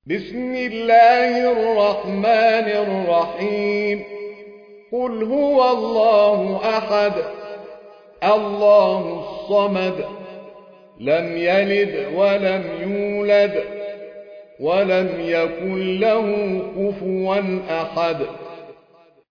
بسم الله الرحمن الرحيم. قل هو الله أحد الله الصمد لم يلد ولم يولد ولم يكن له كفوا أحد.